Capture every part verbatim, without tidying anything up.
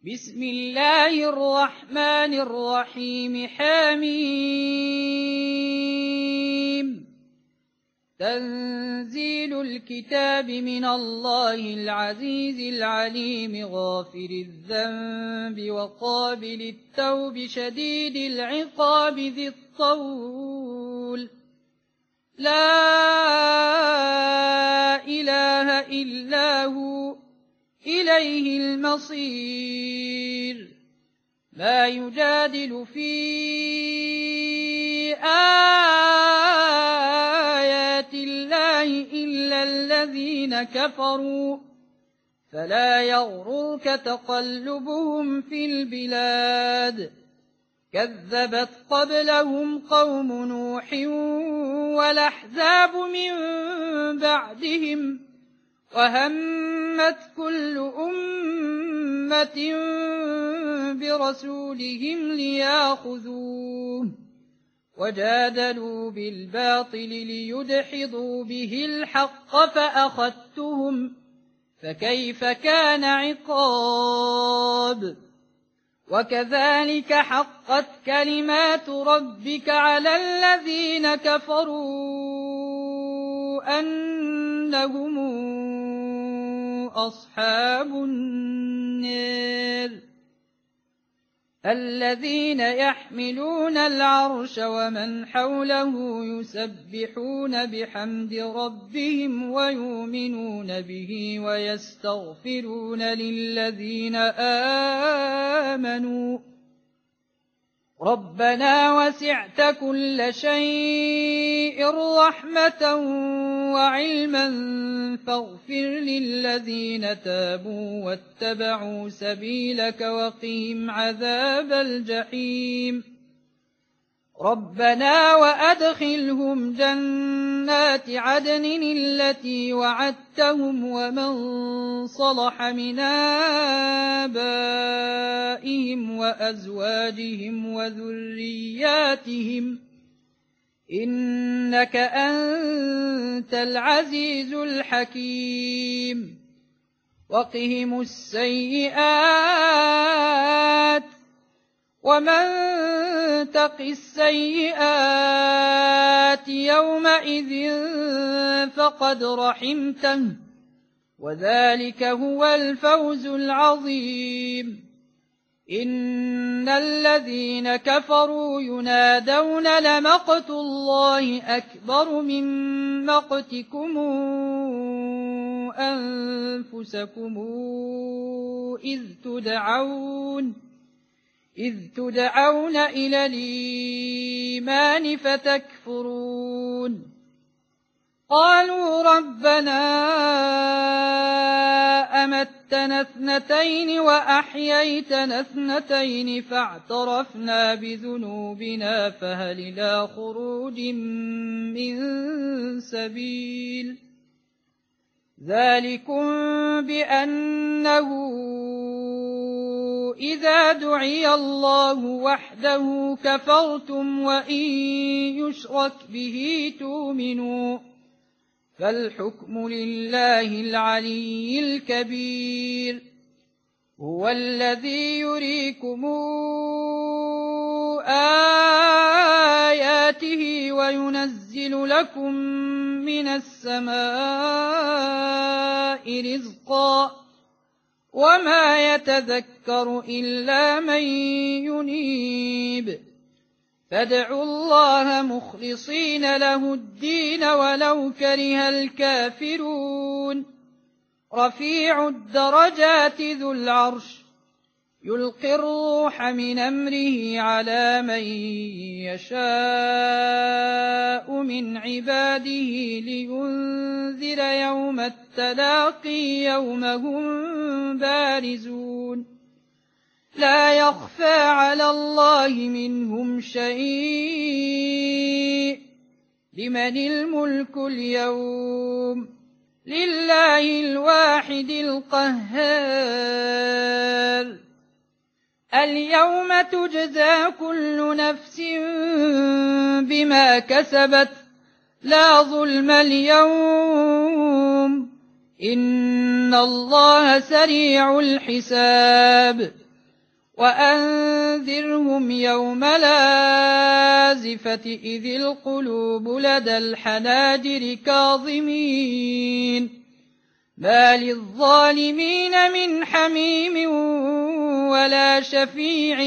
بسم الله الرحمن الرحيم. حميم. تنزيل الكتاب من الله العزيز العليم غافر الذنب وقابل التوب شديد العقاب ذي الطول لا إله إلا هو إليه المصير. ما يجادل في آيات الله إلا الذين كفروا فلا يغررك تقلبهم في البلاد. كذبت قبلهم قوم نوح والأحزاب من بعدهم وهمت كل أمة برسولهم ليأخذوه وجادلوا بالباطل ليدحضوا به الحق فأخذتهم فكيف كان عقاب. وكذلك حقت كلمات ربك على الذين كفروا أنهم أصحاب النار. الذين يحملون العرش ومن حوله يسبحون بحمد ربهم ويؤمنون به ويستغفرون للذين آمنوا ربنا وسعت كل شيء رحمة وعلما فاغفر للذين تابوا واتبعوا سبيلك وقهم عذاب الجحيم. ربنا وأدخلهم جنات عدن التي وعدتهم ومن صلح من آبائهم وأزواجهم وذرياتهم إنك أنت العزيز الحكيم. وقهم السيئات ومن تق السيئات يومئذ فقد رحمته وذلك هو الفوز العظيم. إن الذين كفروا ينادون لمقت الله أكبر من مقتكم أنفسكم إذ تدعون إذ تدعون إلى الإيمان فتكفرون. قالوا ربنا أمتنا اثنتين وأحييتنا اثنتين فاعترفنا بذنوبنا فهل إلى خروج من سبيل. ذلكم بأنه إذا دعي الله وحده كفرتم وإن يشرك به تؤمنوا فالحكم لله العلي الكبير. هو الذي يريكم آياته وينزل لكم من السماء رزقا وما يتذكر إلا من ينيب. فادعوا الله مخلصين له الدين ولو كره الكافرون. رفيع الدرجات ذو العرش يلقي الروح من أمره على من يشاء من عباده لينذر يوم التلاقي يوم هم بارزون لا يخفى على الله منهم شيء. لمن الملك اليوم لله الواحد القهار. اليوم تجزى كل نفس بما كسبت لا ظلم اليوم إن الله سريع الحساب وأنذرهم يوم الآزفة إذ القلوب لدى الحناجر كاظمين ما للظالمين من حميم ولا شفيع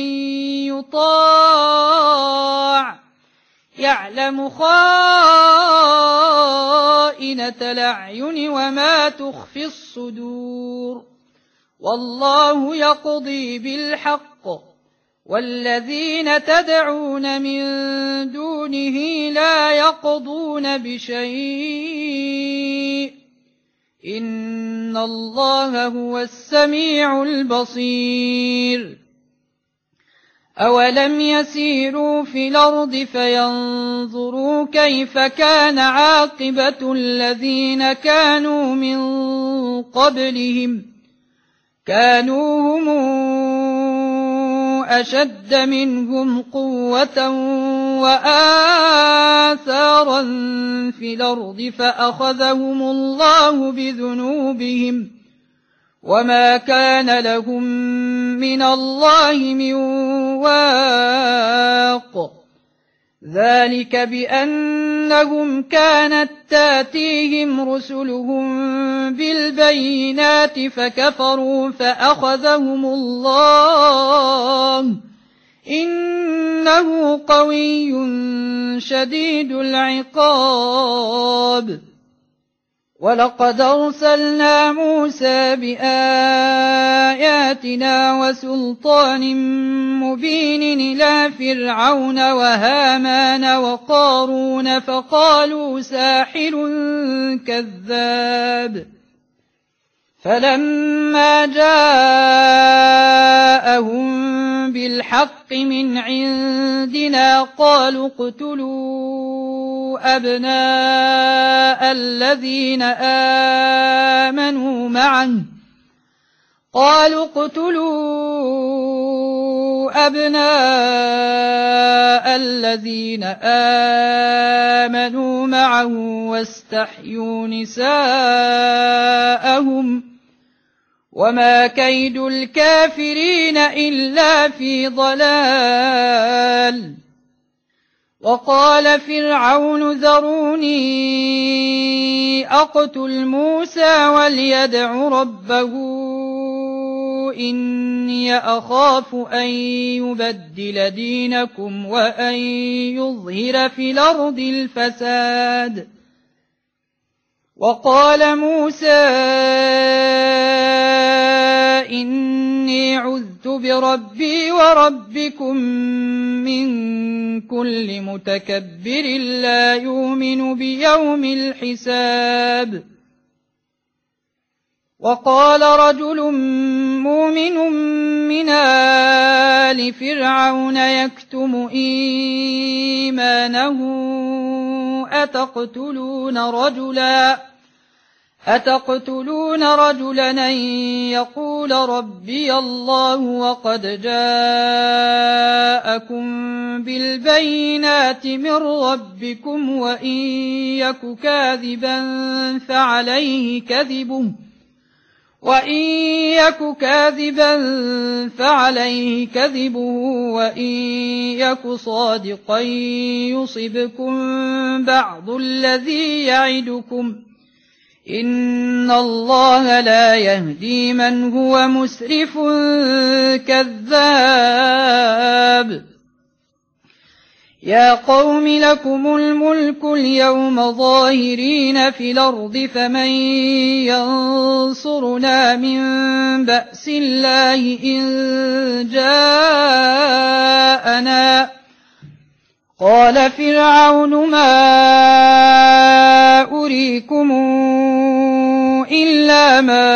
يطاع يعلم خائنة الأعين وما تخفي الصدور والله يقضي بالحق والذين تدعون من دونه لا يقضون بشيء إن الله هو السميع البصير أولم يسيروا في الأرض فينظروا كيف كان عاقبة الذين كانوا من قبلهم كانوا هم أشد منهم قوة وآثارا في الأرض فأخذهم الله بذنوبهم وما كان لهم من الله من واق ذلك بأنهم كانت تاتيهم رسلهم بالبينات فكفروا فأخذهم الله إنه قوي شديد العقاب ولقد أرسلنا موسى بآياتنا وسلطان مبين إلى فرعون وهامان وقارون فقالوا ساحر كذاب فلما جاءهم بالحق من عندنا قالوا اقتلوا أبناء الذين آمنوا معه قالوا اقتلوا أبناء الذين آمنوا معه واستحيوا نساءهم وما كيد الكافرين إلا في ضلال وقال فرعون ذروني أقتل موسى وليدع ربه إني أخاف أن يبدل دينكم وأن يظهر في الأرض الفساد وقال موسى إني عذت بربي وربكم من كل متكبر لا يؤمن بيوم الحساب وقال رجل مؤمن من آل فرعون يكتم إيمانه أتقتلون رجلا أتقتلون رجلا أن يقول ربي الله وقد جاءكم بالبينات من ربكم وإن يك كاذبا فعليه كذبه وإن يك كاذبا فعليه كذبه وإن يك صادقا يصبكم بعض الذي يعدكم إن الله لا يهدي من هو مسرف كذاب يا قوم لكم الملك اليوم ظاهرين في الأرض فمن ينصرنا من بأس الله إن جاءنا قال فرعون ما أريكم إلا ما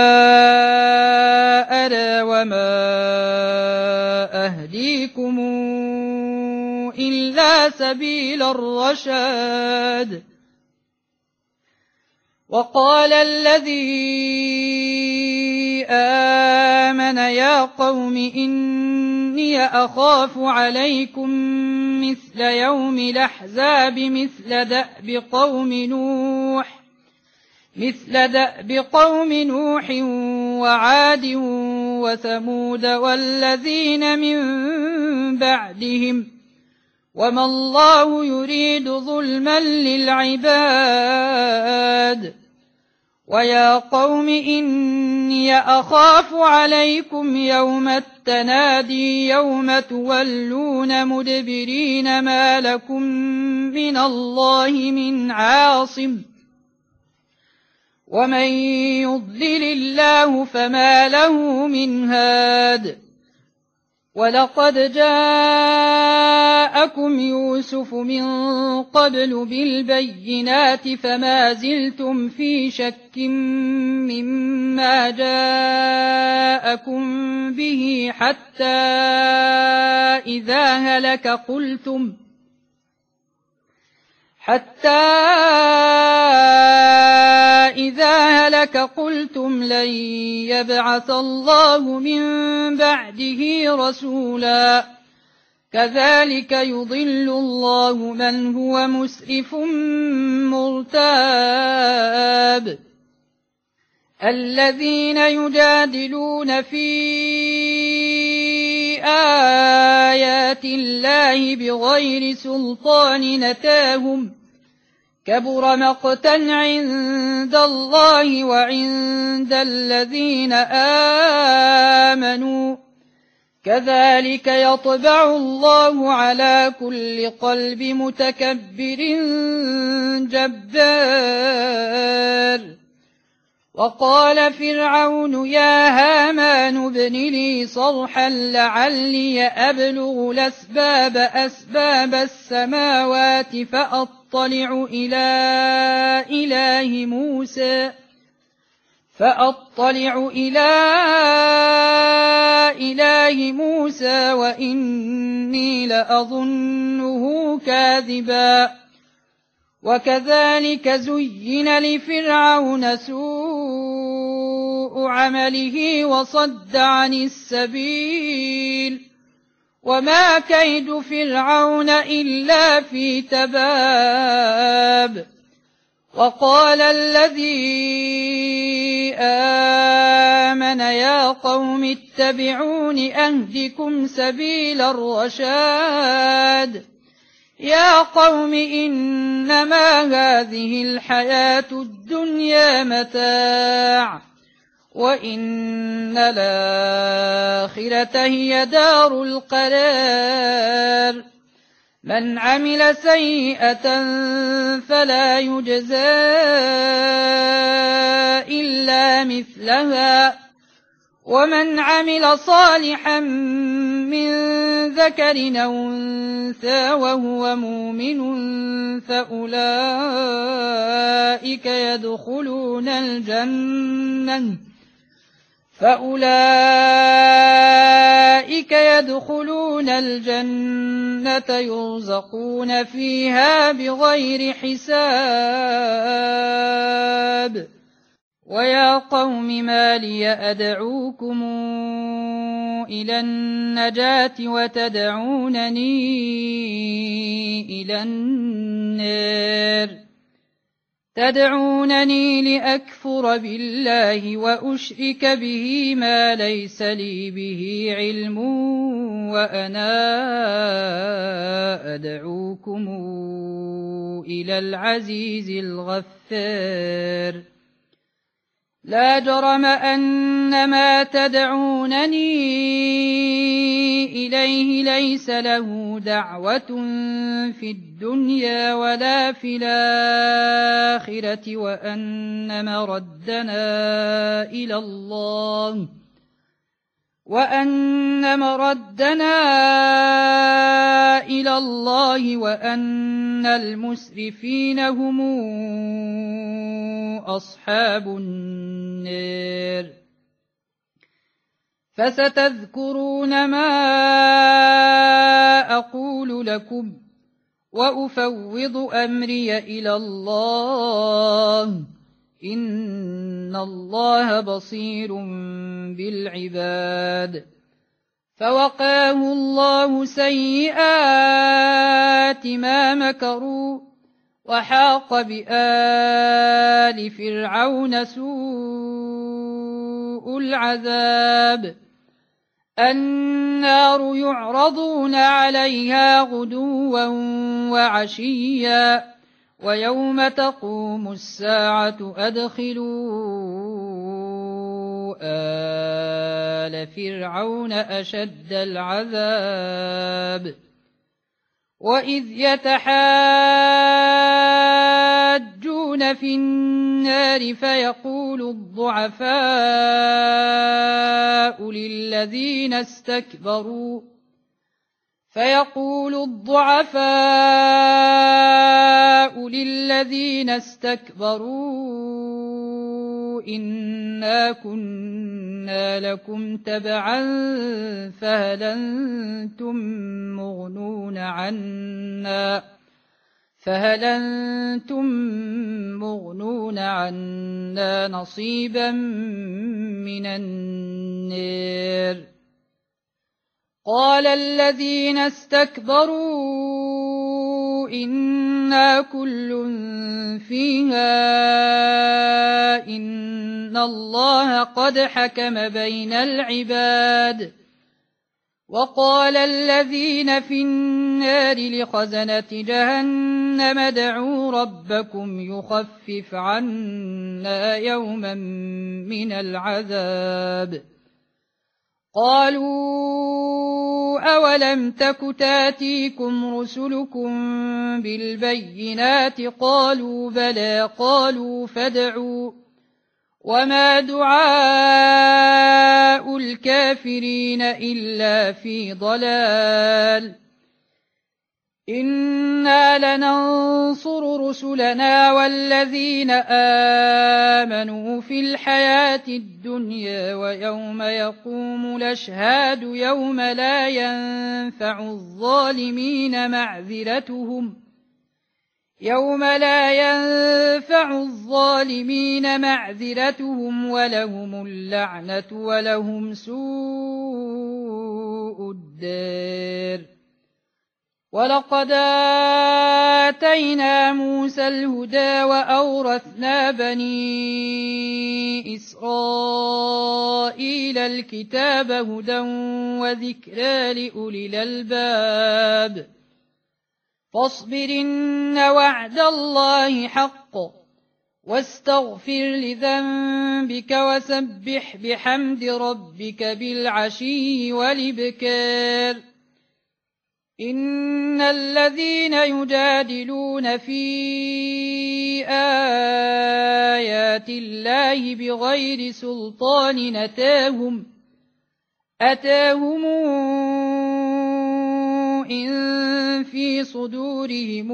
أرى وما أهديكم إلا سبيل الرشاد وقال الذي آمن يا قوم إني أخاف عليكم مثل يوم الأحزاب مثل دأب قوم نوح مثل دأب قوم نوح وعاد وثمود والذين من بعدهم وما الله يريد ظلما للعباد ويا قوم إني أخاف عليكم يوم التنادي يوم تولون مدبرين ما لكم من الله من عاصم ومن يضلل الله فما له من هاد ولقد جاءكم يوسف من قبل بالبينات فما زلتم في شك مما جاءكم به حتى إذا هلك قلتم حتى إذا هلك قلتم لن يبعث الله من بعده رسولا كذلك يضل الله من هو مسرف مرتاب الذين يجادلون في آيات الله بغير سلطان نتاهم كبر مقتا عند الله وعند الذين آمنوا كذلك يطبع الله على كل قلب متكبر جبار وقال فرعون يا هامان ابن لي صرحا لعلي أبلغ الأسباب أسباب السماوات فأطلع إلى إله موسى فأطلع إلى إله موسى وإني لأظنه كاذبا وكذلك زين لفرعون سوء عمله وصد عن السبيل وما كيد فرعون إلا في تباب وقال الذي آمن يا قوم اتبعون أهدكم سبيل الرشاد يا قوم إنما هذه الحياة الدنيا متاع وإن الآخرة هي دار القرار من عمل سيئة فلا يجزى إلا مثلها ومن عمل صالحا من ذكر أو أنثى وهو مؤمن فأولئك يدخلون الجنة فأولئك يدخلون الجنة يرزقون فيها بغير حساب ويا قوم ما لي أدعوكم إلى النجاة وتدعونني إلى النار تدعونني لأكفر بالله وأشرك به ما ليس لي به علم وأنا أدعوكم إلى العزيز الغفار لا جرم أن ما تدعونني إليه ليس له دعوة في الدنيا ولا في الآخرة وأن مردنا إلى الله وأن مردنا إلى الله وأن المسرفين هم أصحاب النار فستذكرون ما أقول لكم وأفوض أمري إلى الله إن الله بصير بالعباد فوقاه الله سيئات ما مكروا وحاق بآل فرعون سوء العذاب النار يعرضون عليها غدوا وعشيا ويوم تقوم الساعة أدخلوا آل فرعون أشد العذاب وإذ يتحاجون في النار فيقول الضعفاء للذين استكبروا فيقول الضعفاء للذين استكبروا إنا كنا لكم تبعا فهل أنتم مغنون عنا فهل أنتم مغنون عنا نصيبا من النار قال الذين استكبروا إنا كل فيها إن الله قد حكم بين العباد وقال الذين في النار لخزنة جهنم ادعوا ربكم يخفف عنا يوما من العذاب قالوا أولم تك تاتيكم رسلكم بالبينات قالوا بلى قالوا فادعوا وما دعاء الكافرين إلا في ضلال إنا لننصر رسلنا والذين آمنوا في الحياة الدنيا ويوم يقوم الأشهاد يوم لا ينفع الظالمين معذرتهم يوم لا ينفع الظالمين معذرتهم ولهم اللعنة ولهم سوء الدار ولقد آتينا موسى الهدى وأورثنا بني إسرائيل الكتاب هدى وذكرى لأولي الألباب فاصبر إن وعد الله حق واستغفر لذنبك وسبح بحمد ربك بالعشي والإبكار إن الذين يجادلون في آيات الله بغير سلطان أتاهم أتاهم إن في صدورهم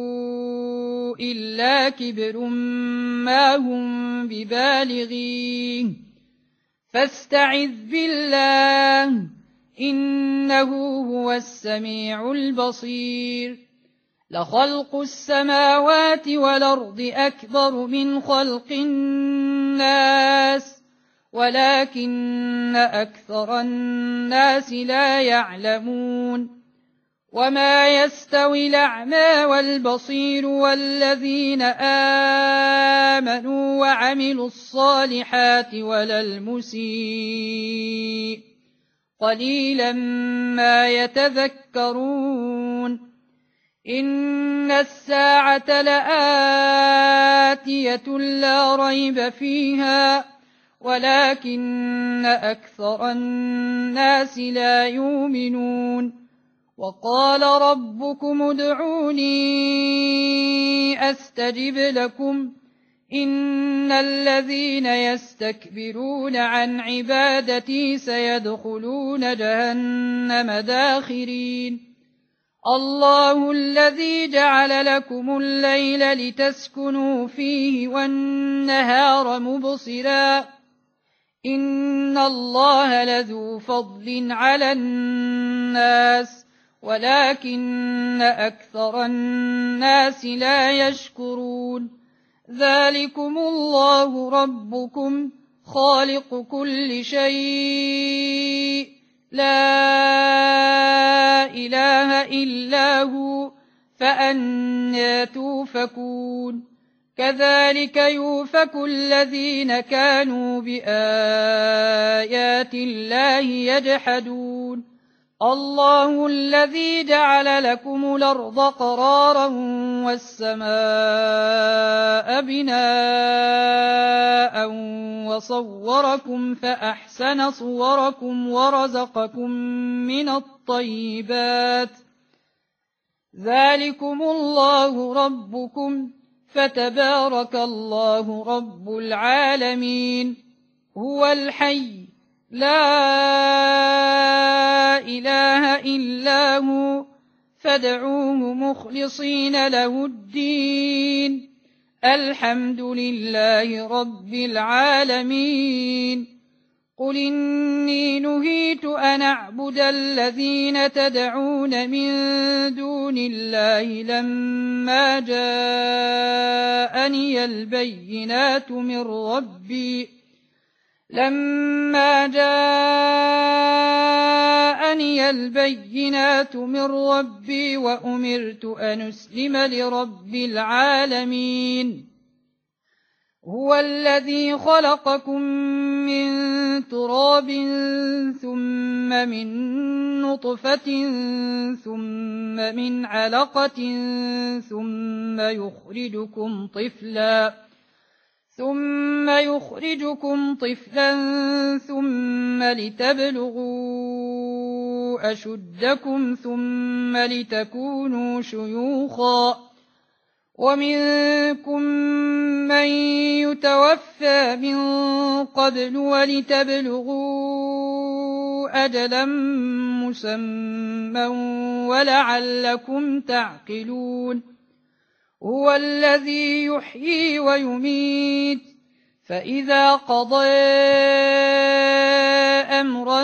إلا كبر ما هم ببالغيه فاستعذ بالله إنه هو السميع البصير لخلق السماوات والأرض أكبر من خلق الناس ولكن أكثر الناس لا يعلمون وما يستوي الأعمى والبصير والذين آمنوا وعملوا الصالحات ولا المسيء قليلا ما يتذكرون إن الساعة لآتية لا ريب فيها ولكن أكثر الناس لا يؤمنون وقال ربكم ادعوني أستجب لكم إن الذين يستكبرون عن عبادتي سيدخلون جهنم داخرين الله الذي جعل لكم الليل لتسكنوا فيه والنهار مبصرا إن الله لذو فضل على الناس ولكن أكثر الناس لا يشكرون ذلكم الله ربكم خالق كل شيء لا إله إلا هو فأنى توفكون كذلك يؤفك الذين كانوا بآيات الله يجحدون الله الذي جعل لكم الأرض قرارا والسماء بناء وصوركم فأحسن صوركم ورزقكم من الطيبات ذلكم الله ربكم فتبارك الله رب العالمين هو الحي لا إله إلا هو فادعوه مخلصين له الدين الحمد لله رب العالمين قل إني نهيت أن أعبد الذين تدعون من دون الله لما جاءني البينات من ربي لما جاءني البينات من ربي وأمرت أن أسلم لرب العالمين هو الذي خلقكم من تراب ثم من نطفة ثم من علقة ثم يخرجكم طفلا ثم يخرجكم طفلا ثم لتبلغوا أشدكم ثم لتكونوا شيوخا ومنكم من يتوفى من قبل ولتبلغوا أجلا مسمى ولعلكم تعقلون هو الذي يحيي ويميت فإذا قضى أمرا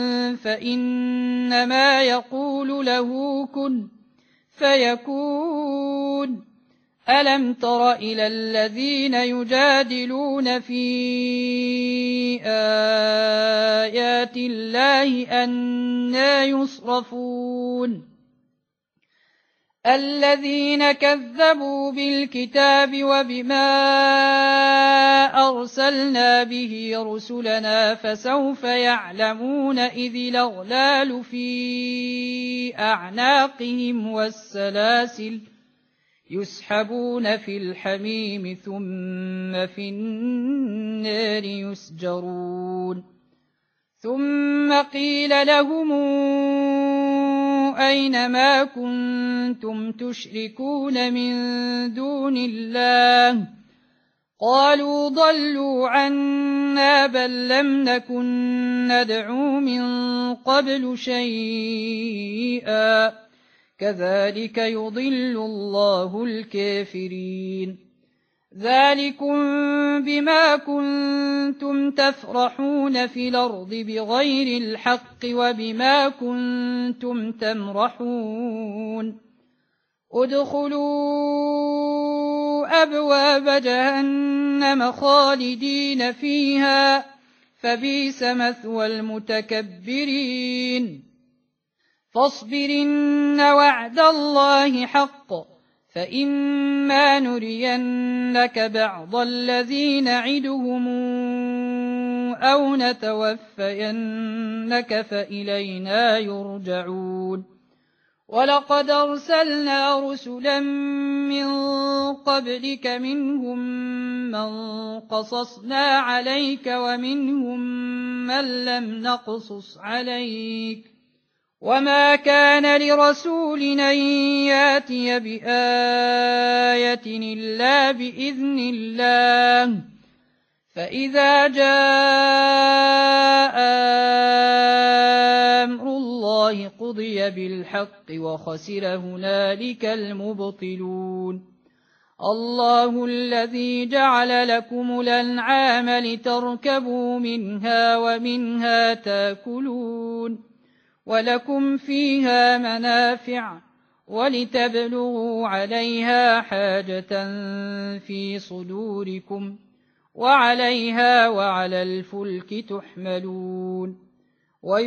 فإنما يقول له كن فيكون ألم تر إلى الذين يجادلون في آيات الله أنى يصرفون الذين كذبوا بالكتاب وبما أرسلنا به رسلنا فسوف يعلمون إذ الأغلال في أعناقهم والسلاسل يسحبون في الحميم ثم في النار يسجرون ثم قيل لهم أين ما كنتم تشركون من دون الله قالوا ضلوا عنا بل لم نكن ندعو من قبل شيئا كذلك يضل الله الكافرين ذلكم بما كنتم تفرحون في الأرض بغير الحق وبما كنتم تمرحون ادخلوا أبواب جهنم خالدين فيها فبئس مثوى المتكبرين فاصبر إن وعد الله حق فإما نرينك بعض الذي نعدهم أو نتوفينك فإلينا يرجعون ولقد أرسلنا رسلا من قبلك منهم من قصصنا عليك ومنهم من لم نقصص عليك وما كان لرسول أن ياتي بآية إلا بإذن الله فإذا جاء أمر الله قضي بالحق وخسر هنالك المبطلون الله الذي جعل لكم الأنعام لتركبوا منها ومنها تاكلون ولكم فيها منافع ولتبلغوا عليها حاجة في صدوركم وعليها وعلى الفلك تحملون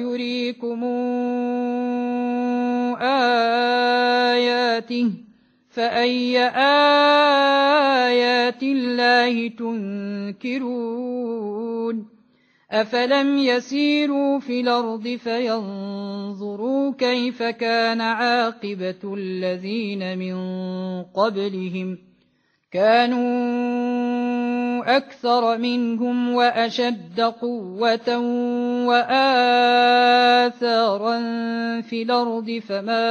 ويريكم آياته فأي آيات الله تنكرون أفلم يسيروا في الأرض فينظروا كيف كان عاقبة الذين من قبلهم كانوا أكثر منهم وأشد قوة وآثارا في الأرض فما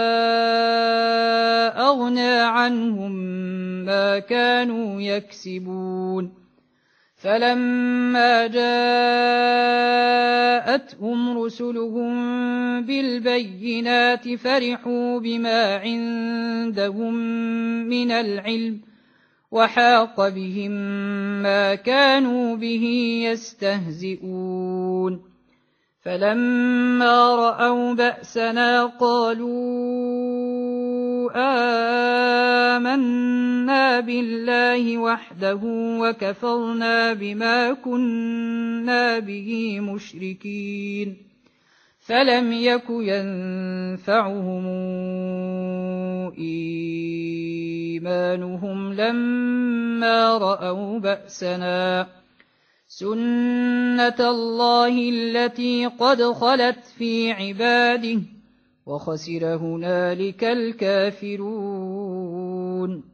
أغنى عنهم ما كانوا يكسبون فلما جاءتهم رسلهم بالبينات فرحوا بما عندهم من العلم وحاق بهم ما كانوا به يستهزئون فلما رأوا بأسنا قالوا آمنا بالله وحده وكفرنا بما كنا به مشركين فلم يك ينفعهم إيمانهم لما رأوا بأسنا سنة الله التي قد خلت في عباده وخسر هنالك الكافرون